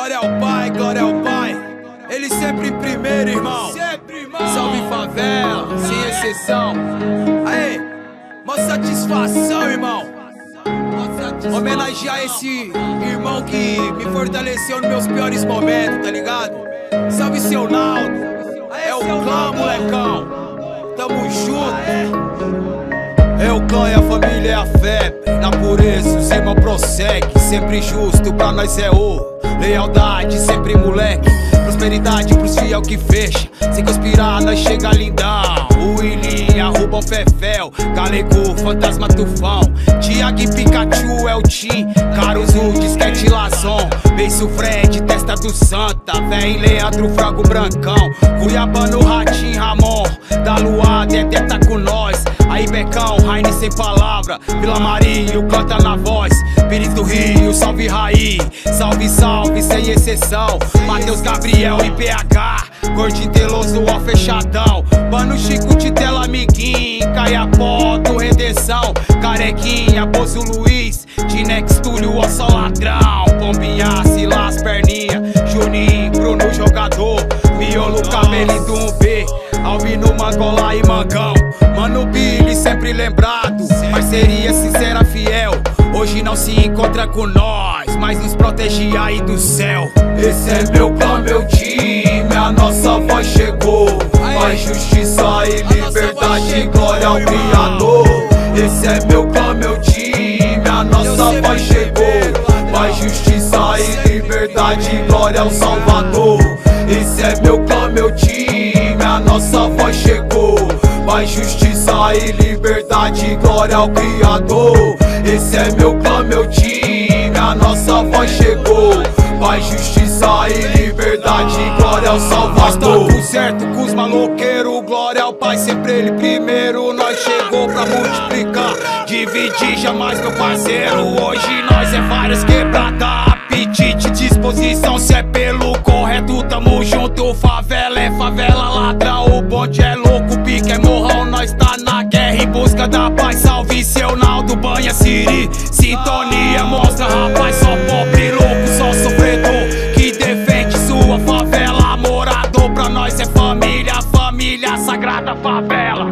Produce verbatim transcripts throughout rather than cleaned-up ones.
Glória ao Pai, glória ao Pai. Ele sempre em primeiro, irmão. Sempre, irmão. Salve favela, sem exceção. Aê, uma satisfação, irmão. Homenagear esse irmão que me fortaleceu nos meus piores momentos, tá ligado? Salve seu Naldo. É o clã, molecão. Tamo junto. É o clã e a família é a fé. Na pureza os irmãos prosseguem. Sempre justo, pra nós é o lealdade, sempre moleque. Prosperidade pros fiel que fecha. Sem conspirar, nós chega lindão. O Willy, arroba um Fefel. Galego, fantasma tufão. Tiago e Pikachu é o Tim. Caruso, disquete Lazon. Beiço Fred, testa do Santa. Véi Leandro, Frango Brancão. Cuiabano, Ratinho, Ramon. Da Lua, Dedé tá com nós. Aí Becão, Raine sem palavra. Vila Maria, o canta na voz. Pires do Rio, salve Raí. Salve, salve, sem exceção. Matheus Gabriel e P H. Gordinho Teloso, ó fechadão. Mano Chico, Titela, amiguinho. Caiapó, do Redenção. Carequinha, Bozo Luiz. Dinex, Túlio, ó só ladrão. Pombinha, Silas, Perninha. Juninho, Bruno, jogador. Miolo, Camelindo, um B. Albino, Mangola e Mangão. Mano Billy, sempre lembrado. Parceria sincera, fiel. Hoje não se encontra com nós, mas nos protege aí do céu. Esse é meu clã, meu time. A nossa voz chegou. Mais justiça e liberdade, glória ao Criador. Esse é meu clã, meu time. A nossa voz chegou. Mais justiça e liberdade, glória ao Salvador. Esse é meu clã, meu time. A nossa voz chegou. Mais justiça e liberdade, glória ao Criador. Esse é meu clã, meu time. A nossa voz chegou. Mais justiça e liberdade, glória ao Salvador. Nós tá certo com os maloqueiros, glória ao Pai, sempre ele primeiro. Nós chegou pra multiplicar, dividir jamais, meu parceiro. Hoje nós é várias quebradas, apetite, disposição. Se é pelo correto, tamo junto. Favela é favela, ladrão, o bonde é louco, pique é morrão. Nós tá na guerra em busca da paz. Salve seu Naldo, banha Siri. Sintonia mostra, rapaz, só pobre louco, só sofredor que defende sua favela. Morador pra nós é família, família sagrada, favela.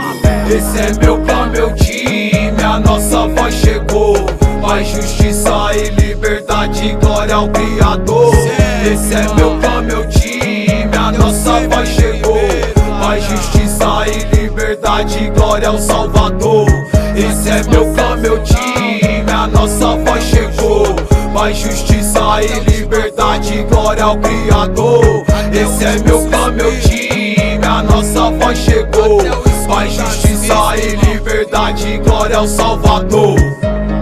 Esse é meu clã, meu time. A nossa voz chegou. Mais justiça e liberdade, glória ao Criador. Esse é meu clã, meu time. A nossa voz chegou. Mais justiça e liberdade, glória ao Salvador. Esse é meu clã, meu time. A nossa voz chegou. Mais justiça e liberdade, glória ao Criador. Esse é meu clã, meu time. A nossa voz chegou. Mais justiça e liberdade, glória ao Salvador.